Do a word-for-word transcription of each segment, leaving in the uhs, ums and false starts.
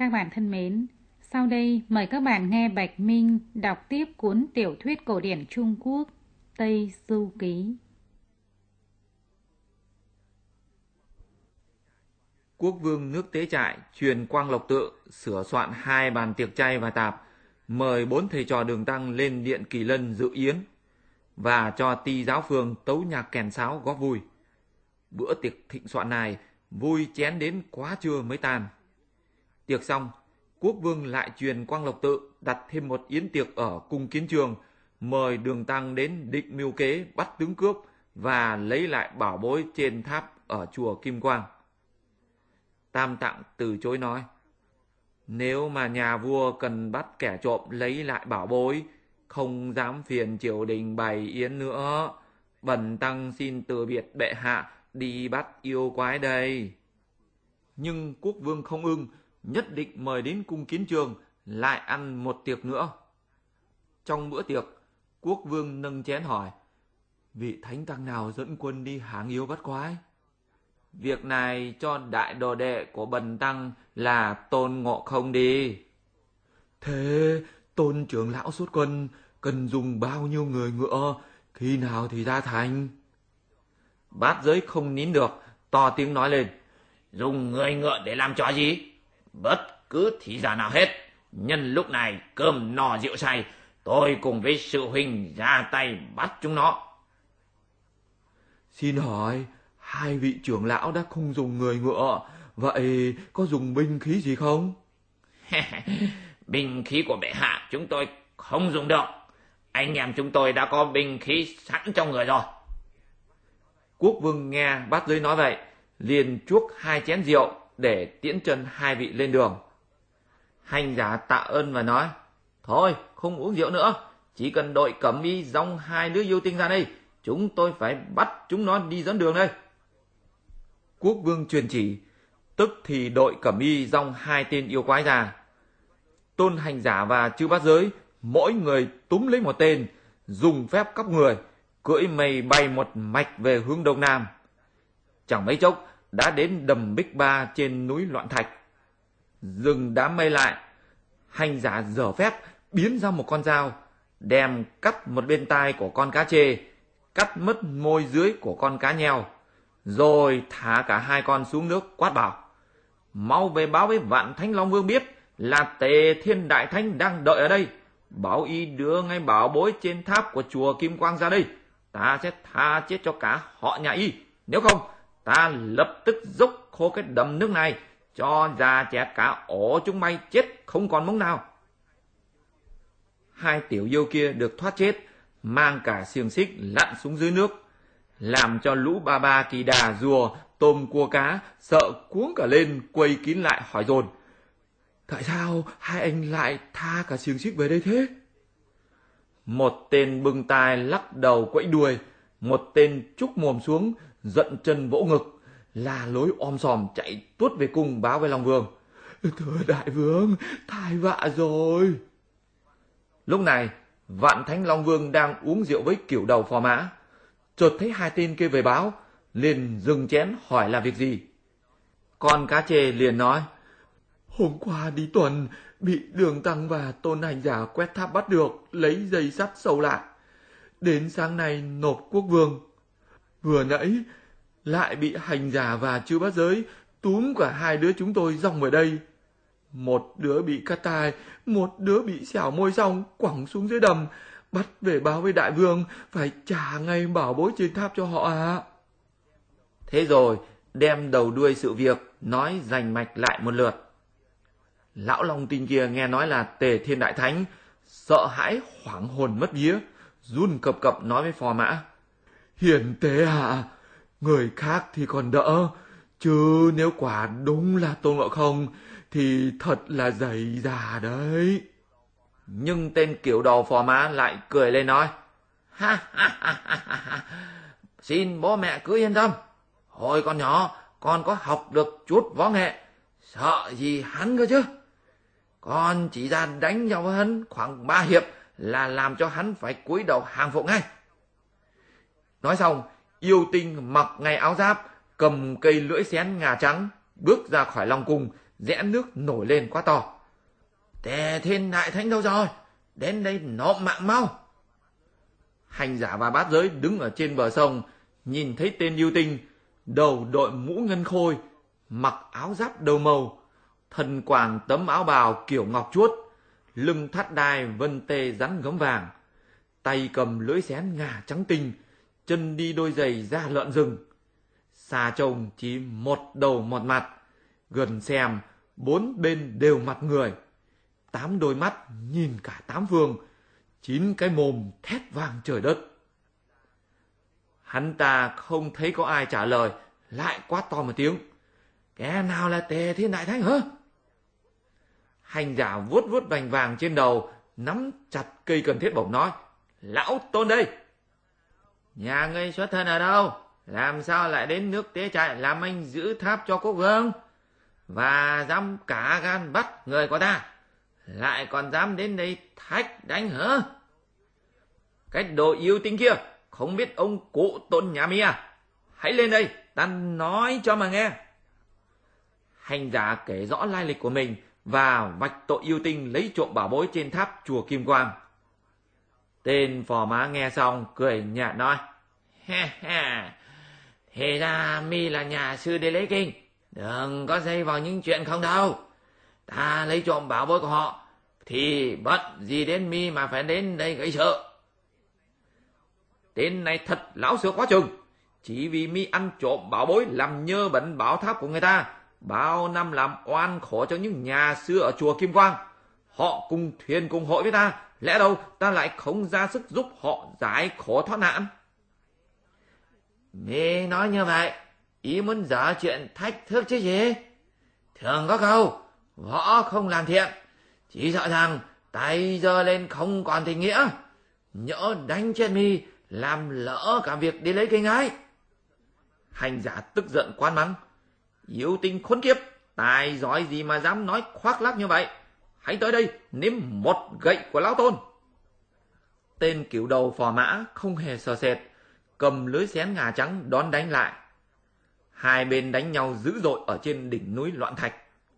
các bạn thân mến, sau đây mời các bạn nghe Bạch Minh đọc tiếp cuốn tiểu thuyết cổ điển Trung Quốc Tây Du Ký. Quốc vương nước Tế Trại truyền Quang Lộc Tự sửa soạn hai bàn tiệc chay và tạp, mời bốn thầy trò Đường Tăng lên điện Kỳ Lân dự yến và cho ty giáo phường tấu nhạc kèn sáo góp vui. Bữa tiệc thịnh soạn này vui chén đến quá trưa mới tan. Tiệc xong, quốc vương lại truyền Quang Lộc Tự đặt thêm một yến tiệc ở cung Kiến Trường, mời Đường Tăng đến định mưu kế bắt tướng cướp và lấy lại bảo bối trên tháp ở chùa Kim Quang. Tam Tạng từ chối nói: nếu mà nhà vua cần bắt kẻ trộm lấy lại bảo bối, không dám phiền triều đình bày yến nữa. Bần tăng xin từ biệt bệ hạ, đi bắt yêu quái đây. Nhưng quốc vương không ưng, nhất định mời đến cung Kiến Trường lại ăn một tiệc nữa. Trong bữa tiệc, quốc vương nâng chén hỏi: vị thánh tăng nào dẫn quân đi hàng yêu bắt quái? Việc này cho đại đồ đệ của bần tăng là Tôn Ngộ Không đi. Thế Tôn trưởng lão xuất quân cần dùng bao nhiêu người ngựa, khi nào thì ra thành? Bát Giới không nín được, to tiếng nói lên: dùng người ngựa để làm trò gì? Bất cứ thị giả nào hết, nhân lúc này cơm no rượu say, tôi cùng với sư huynh ra tay bắt chúng nó. Xin hỏi, hai vị trưởng lão đã không dùng người ngựa, vậy có dùng binh khí gì không? Binh khí của bệ hạ chúng tôi không dùng được. Anh em chúng tôi đã có binh khí sẵn trong người rồi. Quốc vương nghe Bát Giới nói vậy, liền chuốc hai chén rượu để tiễn chân hai vị lên đường. Hành giả tạ ơn và nói: thôi không uống rượu nữa, chỉ cần đội cẩm y dòng hai đứa yêu tinh ra đây, chúng tôi phải bắt chúng nó đi dẫn đường đây. Quốc vương truyền chỉ, tức thì đội cẩm y dòng hai tên yêu quái ra. Tôn Hành Giả và Chư Bát Giới mỗi người túm lấy một tên, dùng phép cóc người, cưỡi mây bay một mạch về hướng đông nam. Chẳng mấy chốc đã đến đầm Bích Ba trên núi Loạn Thạch. Dừng đám mây lại, Hành Giả giở phép biến ra một con dao, đem cắt một bên tai của con cá trê, cắt mất môi dưới của con cá nheo, rồi thả cả hai con xuống nước, quát bảo: mau về báo với Vạn Thánh Long Vương biết là Tề Thiên Đại Thánh đang đợi ở đây, bảo y đưa ngay bảo bối trên tháp của chùa Kim Quang ra đây, ta sẽ tha chết cho cả họ nhà y. Nếu không, ta lập tức dốc khô cái đầm nước này, cho già trẻ cả ổ chúng may chết không còn mống nào. Hai tiểu yêu kia được thoát chết, mang cả xiềng xích lặn xuống dưới nước, làm cho lũ ba ba kỳ đà rùa tôm cua cá sợ cuống cả lên, quây kín lại hỏi dồn: tại sao hai anh lại tha cả xiềng xích về đây thế? Một tên bưng tai lắc đầu quẫy đuôi, một tên trúc mồm xuống giận chân vỗ ngực, la lối om sòm chạy tuốt về cung báo với Long Vương: thưa đại vương, tai vạ rồi. Lúc này Vạn Thánh Long Vương đang uống rượu với Cửu Đầu Phò Mã, chợt thấy hai tên kia về báo, liền dừng chén hỏi là việc gì. Con cá trê liền nói: hôm qua đi tuần, bị Đường Tăng và Tôn Hành Giả quét tháp bắt được, lấy dây sắt sâu lại. Đến sáng nay nộp quốc vương. Vừa nãy lại bị Hành Giả và Chư Bát Giới túm cả hai đứa chúng tôi dòng ở đây. Một đứa bị cắt tai, một đứa bị xẻo môi xong quẳng xuống dưới đầm, bắt về báo với đại vương, phải trả ngay bảo bối trên tháp cho họ à. Thế rồi đem đầu đuôi sự việc nói rành mạch lại một lượt. Lão Long Tinh kia nghe nói là Tề Thiên Đại Thánh, sợ hãi hoảng hồn mất vía, run cập cập nói với Phò Mã: hiền tế hạ, người khác thì còn đỡ, chứ nếu quả đúng là Tôn Ngộ Không thì thật là dày già đấy. Nhưng tên Cửu Đầu Phò Mã lại cười lên nói: ha ha ha ha ha, xin bố mẹ cứ yên tâm, hồi còn nhỏ con có học được chút võ nghệ, sợ gì hắn cơ chứ. Con chỉ ra đánh nhau với hắn khoảng ba hiệp là làm cho hắn phải cúi đầu hàng phục ngay. Nói xong, yêu tinh mặc ngay áo giáp, cầm cây lưỡi xén ngà trắng, bước ra khỏi Long Cung, giẽ nước nổi lên quá to. Tề Thiên Đại Thánh đâu rồi? Đến đây nộp mạng mau. Hành giả và bát giới đứng ở trên bờ sông, nhìn thấy tên yêu tinh, đầu đội mũ ngân khôi, mặc áo giáp đầu màu, thân quàng tấm áo bào kiểu ngọc chuốt, lưng thắt đai vân tê rắn gấm vàng, tay cầm lưỡi xén ngà trắng tinh, chân đi đôi giày da lợn rừng. Xa trông chỉ một đầu một mặt, gần xem bốn bên đều mặt người, tám đôi mắt nhìn cả tám phương, chín cái mồm thét vang trời đất. Hắn ta không thấy có ai trả lời, lại quát to một tiếng: Kẻ nào là Tề Thiên Đại Thánh hả? Hành giả vuốt vuốt vành vàng trên đầu, nắm chặt cây cần thiết bổng nói: Lão Tôn đây. Nhà ngươi xuất thân ở đâu? Làm sao lại đến nước Tế Trại làm anh giữ tháp cho quốc vương? Và dám cả gan bắt người của ta, lại còn dám đến đây thách đánh hả? Cái đồ yêu tinh kia, không biết ông cụ Tôn nhà mi à? Hãy lên đây, ta nói cho mà nghe. Hành giả kể rõ lai lịch của mình và vạch tội yêu tinh lấy trộm bảo bối trên tháp chùa Kim Quang. Tên phò mã nghe xong cười nhạt nói: Ha ha, thì ra mi là nhà sư đi lấy kinh, đừng có dây vào những chuyện không đâu. Ta lấy trộm bảo bối của họ thì bất gì đến mi mà phải đến đây gây sự. Tên này thật lão sửa quá chừng, chỉ vì mi ăn trộm bảo bối làm nhơ bẩn bảo tháp của người ta, bao năm làm oan khổ cho những nhà sư ở chùa Kim Quang. Họ cùng thuyền cùng hội với ta, lẽ đâu ta lại không ra sức giúp họ giải khổ thoát nạn? Mi nói như vậy, ý muốn dở chuyện thách thức chứ gì? Thường có câu, võ không làm thiện, chỉ sợ rằng tay giơ lên không còn tình nghĩa, nhỡ đánh chết mi, làm lỡ cả việc đi lấy kinh ấy. Hành giả tức giận quát mắng: Yêu tinh khốn kiếp, tài giỏi gì mà dám nói khoác lác như vậy? Hãy tới đây nếm một gậy của lão Tôn. Tên cửu đầu phò mã không hề sợ sệt, cầm lưới xén ngà trắng đón đánh lại. Hai bên đánh nhau dữ dội ở trên đỉnh núi Loạn Thạch.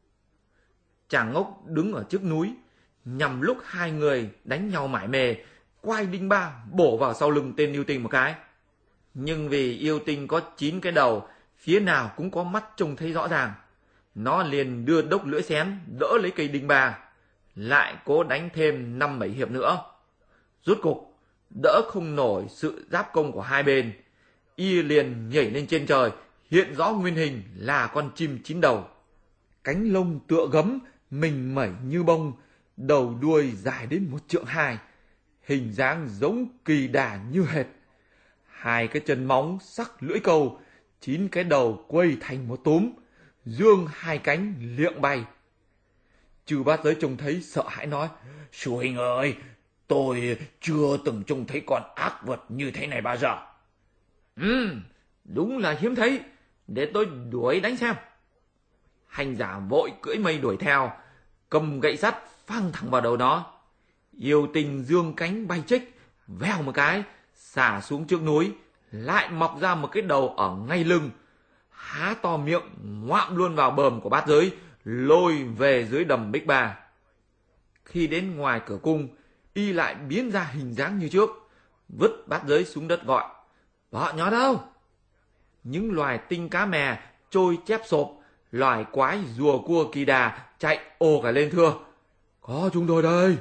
Chàng ngốc đứng ở trước núi, nhằm lúc hai người đánh nhau mải mê, quay đinh ba bổ vào sau lưng tên yêu tinh một cái. Nhưng vì yêu tinh có chín cái đầu, phía nào cũng có mắt trông thấy rõ ràng, nó liền đưa đốc lưỡi xén đỡ lấy cây đinh ba, lại cố đánh thêm năm bảy hiệp nữa. Rốt cục đỡ không nổi sự giáp công của hai bên, y liền nhảy lên trên trời, hiện rõ nguyên hình là con chim chín đầu. Cánh lông tựa gấm, mình mẩy như bông, đầu đuôi dài đến một trượng hai, hình dáng giống kỳ đà như hệt. Hai cái chân móng sắc lưỡi câu, chín cái đầu quây thành một túm, dương hai cánh liệng bay. Chư bát giới trông thấy sợ hãi nói: Sư huynh ơi, tôi chưa từng trông thấy con ác vật như thế này bao giờ. Ừ, đúng là hiếm thấy, để tôi đuổi đánh xem. Hành giả vội cưỡi mây đuổi theo, cầm gậy sắt phang thẳng vào đầu nó. Yêu tinh dương cánh bay chích, vèo một cái xả xuống trước núi, lại mọc ra một cái đầu ở ngay lưng, há to miệng ngoạm luôn vào bờm của bát giới, lôi về dưới đầm Bích Ba. Khi đến ngoài cửa cung, y lại biến ra hình dáng như trước, vứt bát giới xuống đất gọi: Bọn nhỏ đâu? Những loài tinh cá mè trôi chép xộp, loài quái rùa cua kỳ đà chạy ồ cả lên thưa: Có chúng tôi đây.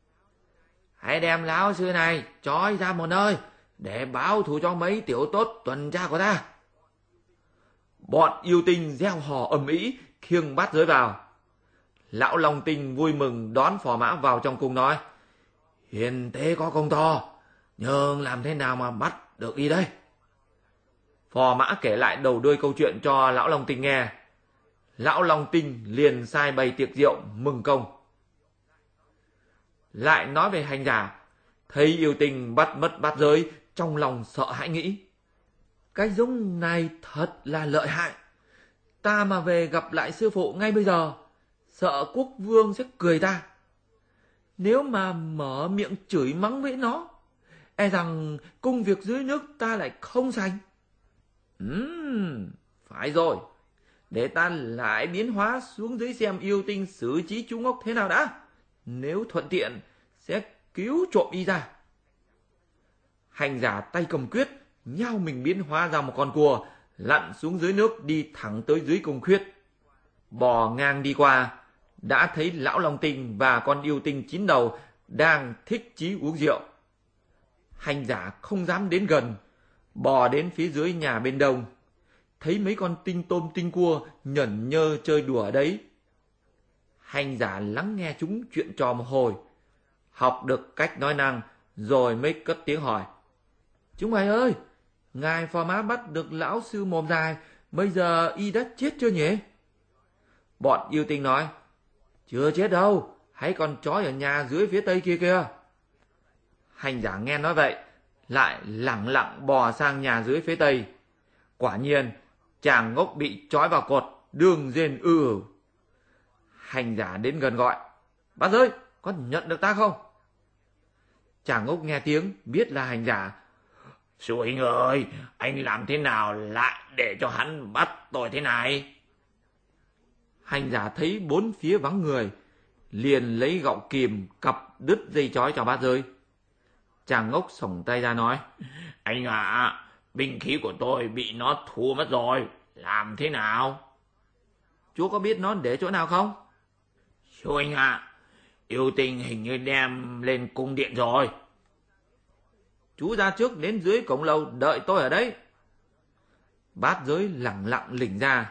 Hãy đem lão sư này trói ra một nơi để báo thù cho mấy tiểu tốt tuần tra của ta. Bọn yêu tinh reo hò ầm ĩ khiêng bát giới vào. Lão Long Tinh vui mừng đón phò mã vào trong cung nói: Hiền tế có công to, nhưng làm thế nào mà bắt được y đây? Phò mã kể lại đầu đuôi câu chuyện cho lão Long Tinh nghe. Lão Long Tinh liền sai bày tiệc rượu mừng công. Lại nói về hành giả, thấy yêu tinh bắt mất bát giới, trong lòng sợ hãi nghĩ: Cái giống này thật là lợi hại, ta mà về gặp lại sư phụ ngay bây giờ, sợ quốc vương sẽ cười ta. Nếu mà mở miệng chửi mắng với nó, e rằng công việc dưới nước ta lại không sành. Ừm, phải rồi, để ta lại biến hóa xuống dưới xem yêu tinh xử trí chú ngốc thế nào đã. Nếu thuận tiện, sẽ cứu trộm y ra. Hành giả tay cầm quyết, nhao mình biến hóa ra một con cua, lặn xuống dưới nước đi thẳng tới dưới cung khuyết. Bò ngang đi qua, đã thấy lão Long Tinh và con yêu tinh chín đầu đang thích chí uống rượu. Hành giả không dám đến gần, bò đến phía dưới nhà bên đông, thấy mấy con tinh tôm tinh cua nhởn nhơ chơi đùa ở đấy. Hành giả lắng nghe chúng chuyện trò một hồi, học được cách nói năng, rồi mới cất tiếng hỏi: Chúng mày ơi, ngài phò mã bắt được lão sư mồm dài, bây giờ y đã chết chưa nhỉ? Bọn yêu tinh nói: Chưa chết đâu, hãy còn trói ở nhà dưới phía tây kia kìa. Hành giả nghe nói vậy, lại lẳng lặng bò sang nhà dưới phía tây. Quả nhiên, chàng ngốc bị trói vào cột, đương rên ư ử. Hành giả đến gần gọi: Bác ơi, có nhận được ta không? Chàng ngốc nghe tiếng, biết là hành giả. Sư huynh ơi, anh làm thế nào lại để cho hắn bắt tôi thế này? Hành giả thấy bốn phía vắng người, liền lấy gọng kìm cặp đứt dây trói cho bát giới. Chàng ngốc xổng tay ra nói: Anh ạ, à, binh khí của tôi bị nó thua mất rồi, làm thế nào? Chú có biết nó để chỗ nào không? Sư huynh ạ, à, yêu tinh hình như đem lên cung điện rồi. Chú ra trước đến dưới cổng lầu đợi tôi ở đấy. Bát giới lẳng lặng lỉnh ra.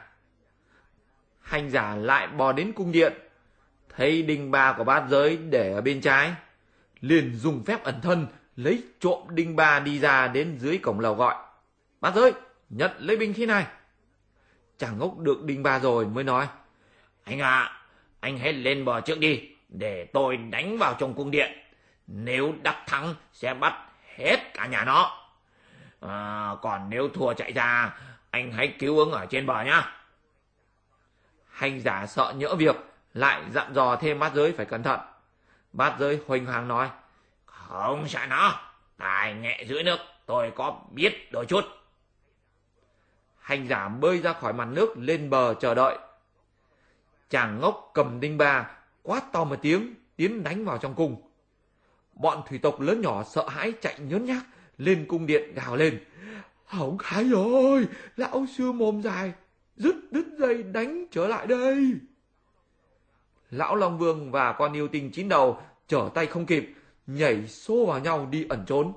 Hành giả lại bò đến cung điện, thấy đinh ba của bát giới để ở bên trái, liền dùng phép ẩn thân lấy trộm đinh ba đi ra đến dưới cổng lầu gọi: Bát giới, nhận lấy binh khí này. Chàng ngốc được đinh ba rồi mới nói: Anh ạ, à, anh hãy lên bờ trước đi, để tôi đánh vào trong cung điện. Nếu đắc thắng sẽ bắt hết cả nhà nó. À, còn nếu thua chạy ra, anh hãy cứu ứng ở trên bờ nhá. Hành giả sợ nhỡ việc, lại dặn dò thêm bát giới phải cẩn thận. Bát giới huỳnh hoàng nói: Không sợ nó, tài nghệ dưới nước tôi có biết đôi chút. Hành giả bơi ra khỏi mặt nước lên bờ chờ đợi. Chàng ngốc cầm đinh ba quát to một tiếng, tiến đánh vào trong cung. Bọn thủy tộc lớn nhỏ sợ hãi chạy nhớn nhác lên cung điện gào lên: Hỏng khái rồi, lão sư mồm dài, dứt đứt dây đánh trở lại đây. Lão Long Vương và con yêu tinh chín đầu trở tay không kịp, nhảy xô vào nhau đi ẩn trốn.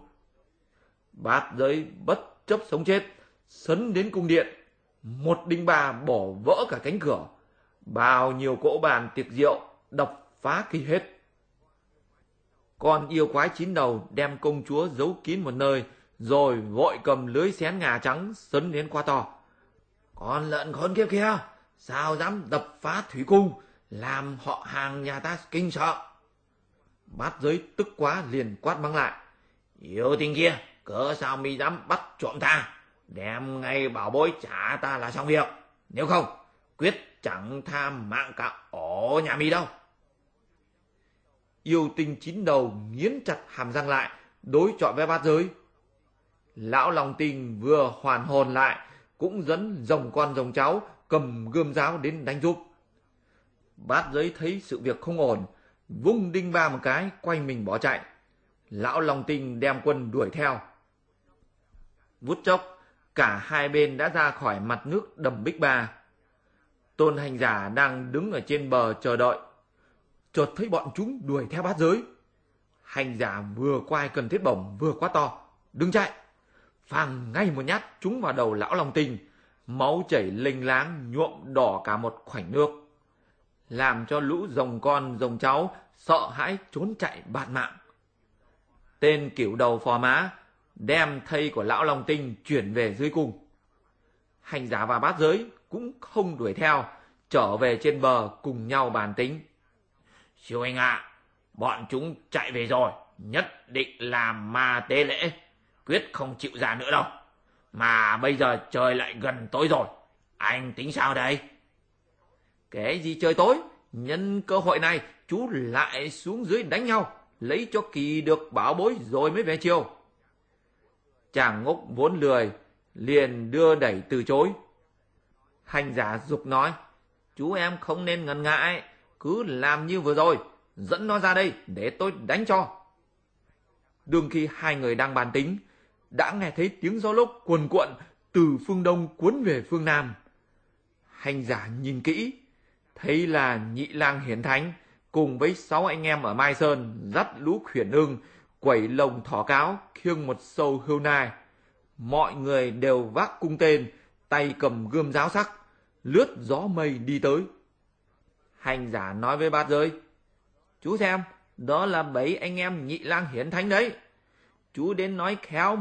Bát giới bất chấp sống chết, sấn đến cung điện, một đinh ba bỏ vỡ cả cánh cửa, bao nhiêu cỗ bàn tiệc rượu đập phá kỳ hết. Con yêu quái chín đầu đem công chúa giấu kín một nơi, rồi vội cầm lưới xén ngà trắng sấn đến quá to: Con lợn khốn kiếp kia, sao dám đập phá thủy cung, làm họ hàng nhà ta kinh sợ. Bát giới tức quá liền quát mắng lại: Yêu tinh kia, cớ sao mi dám bắt trộm ta? Đem ngay bảo bối trả ta là xong việc, nếu không quyết chẳng tham mạng cả ổ nhà mi đâu. Yêu tinh chín đầu nghiến chặt hàm răng lại, đối chọi với bát giới. Lão Long Tinh vừa hoàn hồn lại, cũng dẫn rồng con rồng cháu cầm gươm giáo đến đánh giúp. Bát giới thấy sự việc không ổn, vung đinh ba một cái, quay mình bỏ chạy. Lão Long Tinh đem quân đuổi theo. Vút chốc, cả hai bên đã ra khỏi mặt nước đầm Bích Ba. Tôn hành giả đang đứng ở trên bờ chờ đợi, chợt thấy bọn chúng đuổi theo bát giới. Hành giả vừa quay cần thiết bổng vừa quát to: Đừng chạy! Phang ngay một nhát trúng vào đầu lão Long Tinh, máu chảy lênh láng nhuộm đỏ cả một khoảnh nước, làm cho lũ rồng con rồng cháu sợ hãi trốn chạy bạt mạng. Tên cửu đầu phò mã đem thây của lão Long Tinh chuyển về dưới cung. Hành giả và bát giới cũng không đuổi theo, trở về trên bờ cùng nhau bàn tính: Sư huynh ạ, à, bọn chúng chạy về rồi, nhất định làm ma tế lễ, quyết không chịu ra nữa đâu. Mà bây giờ trời lại gần tối rồi, anh tính sao đây? Cái gì trời tối, nhân cơ hội này chú lại xuống dưới đánh nhau, lấy cho kỳ được bảo bối rồi mới về chiều. Chàng ngốc vốn lười, liền đưa đẩy từ chối. Hành giả giục nói, chú em không nên ngần ngại, cứ làm như vừa rồi, dẫn nó ra đây để tôi đánh cho. Đương khi hai người đang bàn tính, đã nghe thấy tiếng gió lốc cuồn cuộn từ phương đông cuốn về phương nam. Hành giả nhìn kỹ, thấy là Nhị Lang Hiển Thánh cùng với sáu anh em ở Mai Sơn dắt lũ khuyển ưng, quẩy lồng thỏ cáo, khiêng một sâu hươu nai. Mọi người đều vác cung tên, tay cầm gươm giáo sắc, lướt gió mây đi tới. Hành giả nói với Bát Giới, chú xem, đó là bảy anh em Nhị Lang Hiển Thánh đấy. Chú đến nói khéo